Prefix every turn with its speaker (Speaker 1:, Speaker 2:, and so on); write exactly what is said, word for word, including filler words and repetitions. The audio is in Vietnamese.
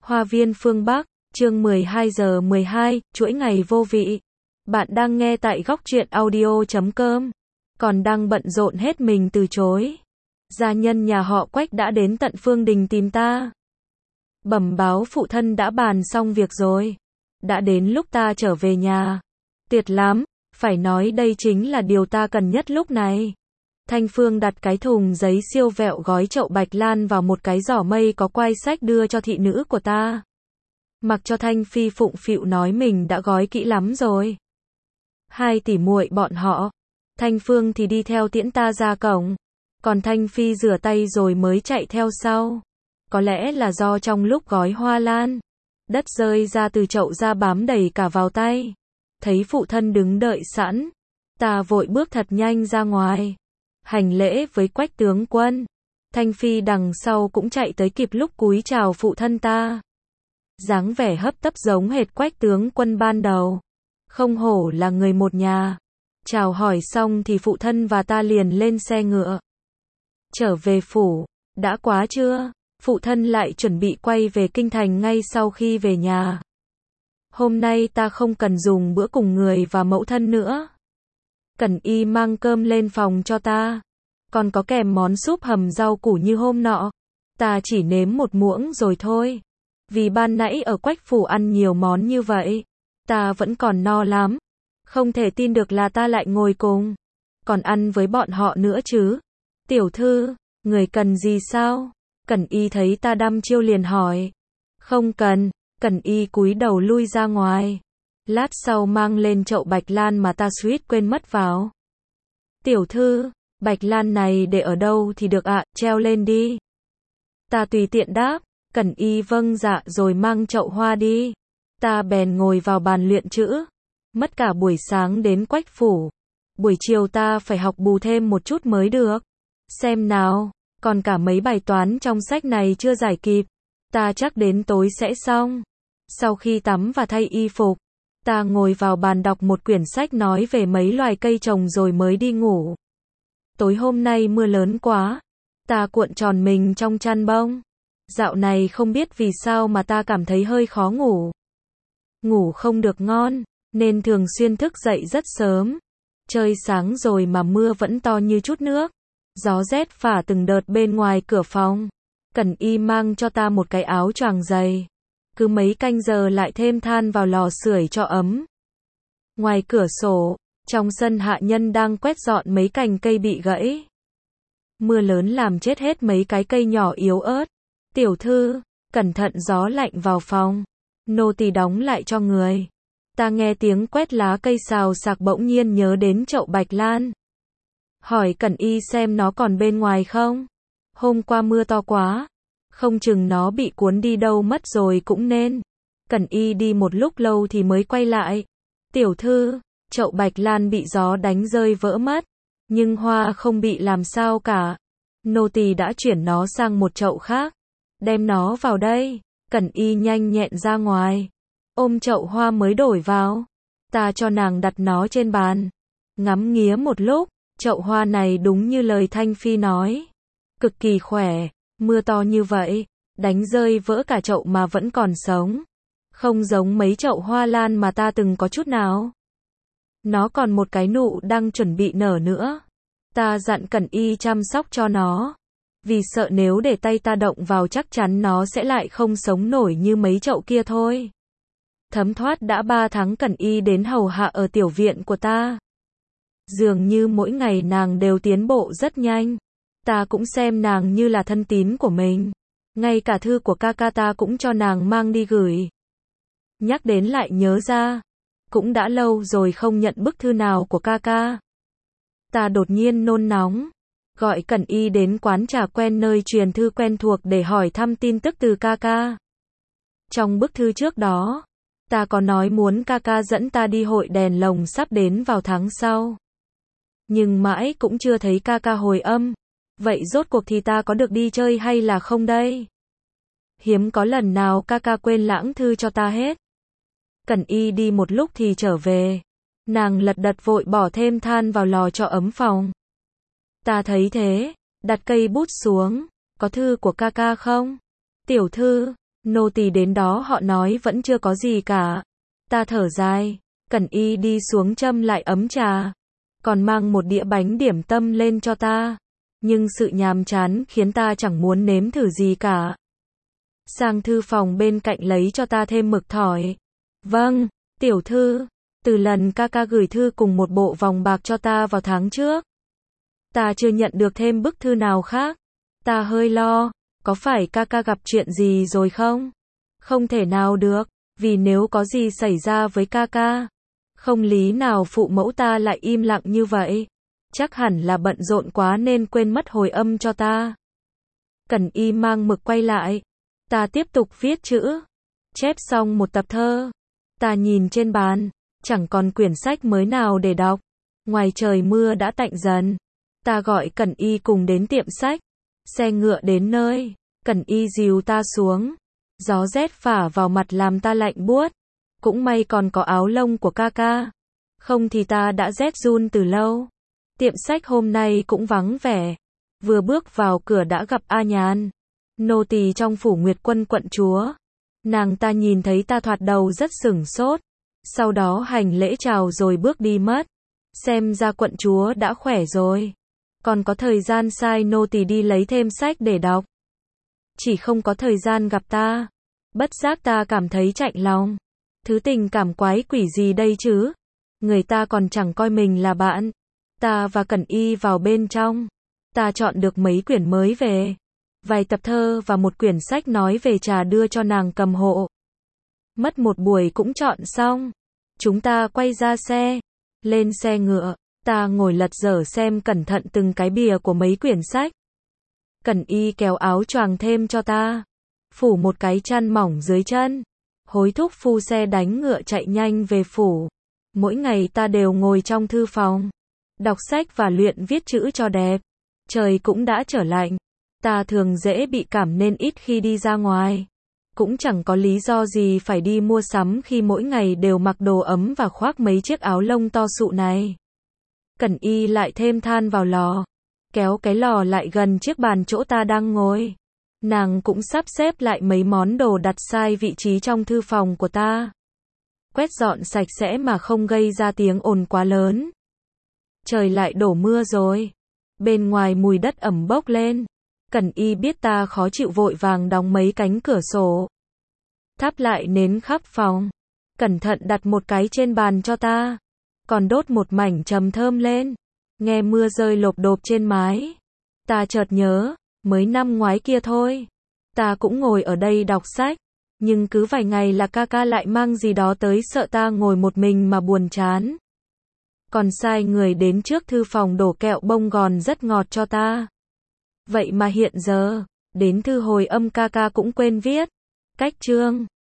Speaker 1: Hoa viên phương Bắc, chương mười hai giờ mười hai, chuỗi ngày vô vị. Bạn đang nghe tại góc truyện audio chấm com. Còn đang bận rộn hết mình từ chối. Gia nhân nhà họ Quách đã đến tận Phương Đình tìm ta. Bẩm báo phụ thân đã bàn xong việc rồi. Đã đến lúc ta trở về nhà. Tuyệt lắm, phải nói đây chính là điều ta cần nhất lúc này. Thanh Phương đặt cái thùng giấy siêu vẹo gói chậu bạch lan vào một cái giỏ mây có quai sách đưa cho thị nữ của ta. Mặc cho Thanh Phi phụng phịu nói mình đã gói kỹ lắm rồi. Hai tỷ muội bọn họ. Thanh Phương thì đi theo tiễn ta ra cổng. Còn Thanh Phi rửa tay rồi mới chạy theo sau. Có lẽ là do trong lúc gói hoa lan, đất rơi ra từ chậu ra bám đầy cả vào tay. Thấy phụ thân đứng đợi sẵn, ta vội bước thật nhanh ra ngoài. Hành lễ với Quách tướng quân. Thanh Phi đằng sau cũng chạy tới kịp lúc cúi chào phụ thân ta. Dáng vẻ hấp tấp giống hệt Quách tướng quân ban đầu. Không hổ là người một nhà. Chào hỏi xong thì phụ thân và ta liền lên xe ngựa. Trở về phủ, đã quá chưa? Phụ thân lại chuẩn bị quay về kinh thành ngay sau khi về nhà. Hôm nay ta không cần dùng bữa cùng người và mẫu thân nữa. Cẩn Y mang cơm lên phòng cho ta. Còn có kèm món súp hầm rau củ như hôm nọ. Ta chỉ nếm một muỗng rồi thôi. Vì ban nãy ở Quách phủ ăn nhiều món như vậy. Ta vẫn còn no lắm. Không thể tin được là ta lại ngồi cùng. Còn ăn với bọn họ nữa chứ. Tiểu thư, người cần gì sao? Cẩn Y thấy ta đăm chiêu liền hỏi. Không cần. Cẩn Y cúi đầu lui ra ngoài. Lát sau mang lên chậu bạch lan mà ta suýt quên mất vào. Tiểu thư, bạch lan này để ở đâu thì được ạ, treo lên đi. Ta tùy tiện đáp. Cẩn Y vâng dạ rồi mang chậu hoa đi. Ta bèn ngồi vào bàn luyện chữ. Mất cả buổi sáng đến Quách phủ. Buổi chiều ta phải học bù thêm một chút mới được. Xem nào, còn cả mấy bài toán trong sách này chưa giải kịp. Ta chắc đến tối sẽ xong. Sau khi tắm và thay y phục, ta ngồi vào bàn đọc một quyển sách nói về mấy loài cây trồng rồi mới đi ngủ. Tối hôm nay mưa lớn quá. Ta cuộn tròn mình trong chăn bông. Dạo này không biết vì sao mà ta cảm thấy hơi khó ngủ. Ngủ không được ngon, nên thường xuyên thức dậy rất sớm. Trời sáng rồi mà mưa vẫn to như chút nước. Gió rét phả từng đợt bên ngoài cửa phòng. Cẩn Y mang cho ta một cái áo choàng dày. Cứ mấy canh giờ lại thêm than vào lò sưởi cho ấm. Ngoài cửa sổ, trong sân hạ nhân đang quét dọn mấy cành cây bị gãy. Mưa lớn làm chết hết mấy cái cây nhỏ yếu ớt. Tiểu thư, cẩn thận gió lạnh vào phòng. Nô tỳ đóng lại cho người. Ta nghe tiếng quét lá cây xào xạc bỗng nhiên nhớ đến chậu bạch lan. Hỏi Cẩn Y xem nó còn bên ngoài không? Hôm qua mưa to quá. Không chừng nó bị cuốn đi đâu mất rồi cũng nên. Cẩn Y đi một lúc lâu thì mới quay lại. Tiểu thư, chậu bạch lan bị gió đánh rơi vỡ mất. Nhưng hoa không bị làm sao cả. Nô tỳ đã chuyển nó sang một chậu khác. Đem nó vào đây. Cẩn Y nhanh nhẹn ra ngoài. Ôm chậu hoa mới đổi vào. Ta cho nàng đặt nó trên bàn. Ngắm nghía một lúc. Chậu hoa này đúng như lời Thanh Phi nói. Cực kỳ khỏe. Mưa to như vậy. Đánh rơi vỡ cả chậu mà vẫn còn sống. Không giống mấy chậu hoa lan mà ta từng có chút nào. Nó còn một cái nụ đang chuẩn bị nở nữa. Ta dặn Cẩn Y chăm sóc cho nó. Vì sợ nếu để tay ta động vào chắc chắn nó sẽ lại không sống nổi như mấy chậu kia thôi. Thấm thoát đã ba tháng Cẩn Y đến hầu hạ ở tiểu viện của ta. Dường như mỗi ngày nàng đều tiến bộ rất nhanh. Ta cũng xem nàng như là thân tín của mình. Ngay cả thư của ca ca ta cũng cho nàng mang đi gửi. Nhắc đến lại nhớ ra. Cũng đã lâu rồi không nhận bức thư nào của ca ca. Ta đột nhiên nôn nóng. Gọi Cẩn Y đến quán trà quen nơi truyền thư quen thuộc để hỏi thăm tin tức từ ca ca. Trong bức thư trước đó, ta có nói muốn ca ca dẫn ta đi hội đèn lồng sắp đến vào tháng sau. Nhưng mãi cũng chưa thấy ca ca hồi âm. Vậy rốt cuộc thì ta có được đi chơi hay là không đây? Hiếm có lần nào ca ca quên lãng thư cho ta hết. Cẩn Y đi một lúc thì trở về. Nàng lật đật vội bỏ thêm than vào lò cho ấm phòng. Ta thấy thế, đặt cây bút xuống. Có thư của ca ca không? Tiểu thư, Nô tỳ đến đó họ nói vẫn chưa có gì cả. Ta thở dài. Cẩn Y đi xuống châm lại ấm trà, còn mang một đĩa bánh điểm tâm lên cho ta. Nhưng sự nhàm chán khiến ta chẳng muốn nếm thử gì cả. Sang thư phòng bên cạnh lấy cho ta thêm mực thỏi. Vâng, tiểu thư. Từ lần ca ca gửi thư cùng một bộ vòng bạc cho ta vào tháng trước, ta chưa nhận được thêm bức thư nào khác. Ta hơi lo, có phải ca ca gặp chuyện gì rồi không? Không thể nào được, vì nếu có gì xảy ra với ca ca, không lý nào phụ mẫu ta lại im lặng như vậy. Chắc hẳn là bận rộn quá nên quên mất hồi âm cho ta. Cẩn Y mang mực quay lại. Ta tiếp tục viết chữ. Chép xong một tập thơ. Ta nhìn trên bàn, chẳng còn quyển sách mới nào để đọc. Ngoài trời mưa đã tạnh dần. Ta gọi Cẩn Y cùng đến tiệm sách. Xe ngựa đến nơi, Cẩn Y dìu ta xuống. Gió rét phả vào mặt làm ta lạnh buốt. Cũng may còn có áo lông của ca ca. Không thì ta đã rét run từ lâu. Tiệm sách hôm nay cũng vắng vẻ. Vừa bước vào cửa đã gặp A Nhàn, nô tỳ trong phủ Nguyệt Quân quận chúa. Nàng ta nhìn thấy ta thoạt đầu rất sửng sốt. Sau đó hành lễ chào rồi bước đi mất. Xem ra quận chúa đã khỏe rồi. Còn có thời gian sai nô tỳ đi lấy thêm sách để đọc. Chỉ không có thời gian gặp ta. Bất giác ta cảm thấy chạnh lòng. Thứ tình cảm quái quỷ gì đây chứ? Người ta còn chẳng coi mình là bạn. Ta và Cẩn Y vào bên trong. Ta chọn được mấy quyển mới về. Vài tập thơ và một quyển sách nói về trà đưa cho nàng cầm hộ. Mất một buổi cũng chọn xong. Chúng ta quay ra xe. Lên xe ngựa, ta ngồi lật dở xem cẩn thận từng cái bìa của mấy quyển sách. Cẩn Y kéo áo choàng thêm cho ta. Phủ một cái chăn mỏng dưới chân. Hối thúc phu xe đánh ngựa chạy nhanh về phủ. Mỗi ngày ta đều ngồi trong thư phòng, đọc sách và luyện viết chữ cho đẹp. Trời cũng đã trở lạnh. Ta thường dễ bị cảm nên ít khi đi ra ngoài. Cũng chẳng có lý do gì phải đi mua sắm khi mỗi ngày đều mặc đồ ấm và khoác mấy chiếc áo lông to sụ này. Cẩn Y lại thêm than vào lò. Kéo cái lò lại gần chiếc bàn chỗ ta đang ngồi. Nàng cũng sắp xếp lại mấy món đồ đặt sai vị trí trong thư phòng của ta. Quét dọn sạch sẽ mà không gây ra tiếng ồn quá lớn. Trời lại đổ mưa rồi. Bên ngoài mùi đất ẩm bốc lên. Cẩn Y biết ta khó chịu vội vàng đóng mấy cánh cửa sổ. Thắp lại nến khắp phòng. Cẩn thận đặt một cái trên bàn cho ta. Còn đốt một mảnh trầm thơm lên. Nghe mưa rơi lộp độp trên mái. Ta chợt nhớ, mới năm ngoái kia thôi. Ta cũng ngồi ở đây đọc sách. Nhưng cứ vài ngày là ca ca lại mang gì đó tới sợ ta ngồi một mình mà buồn chán. Còn sai người đến trước thư phòng đổ kẹo bông gòn rất ngọt cho ta. Vậy mà hiện giờ, đến thư hồi âm ca ca cũng quên viết. Cách chương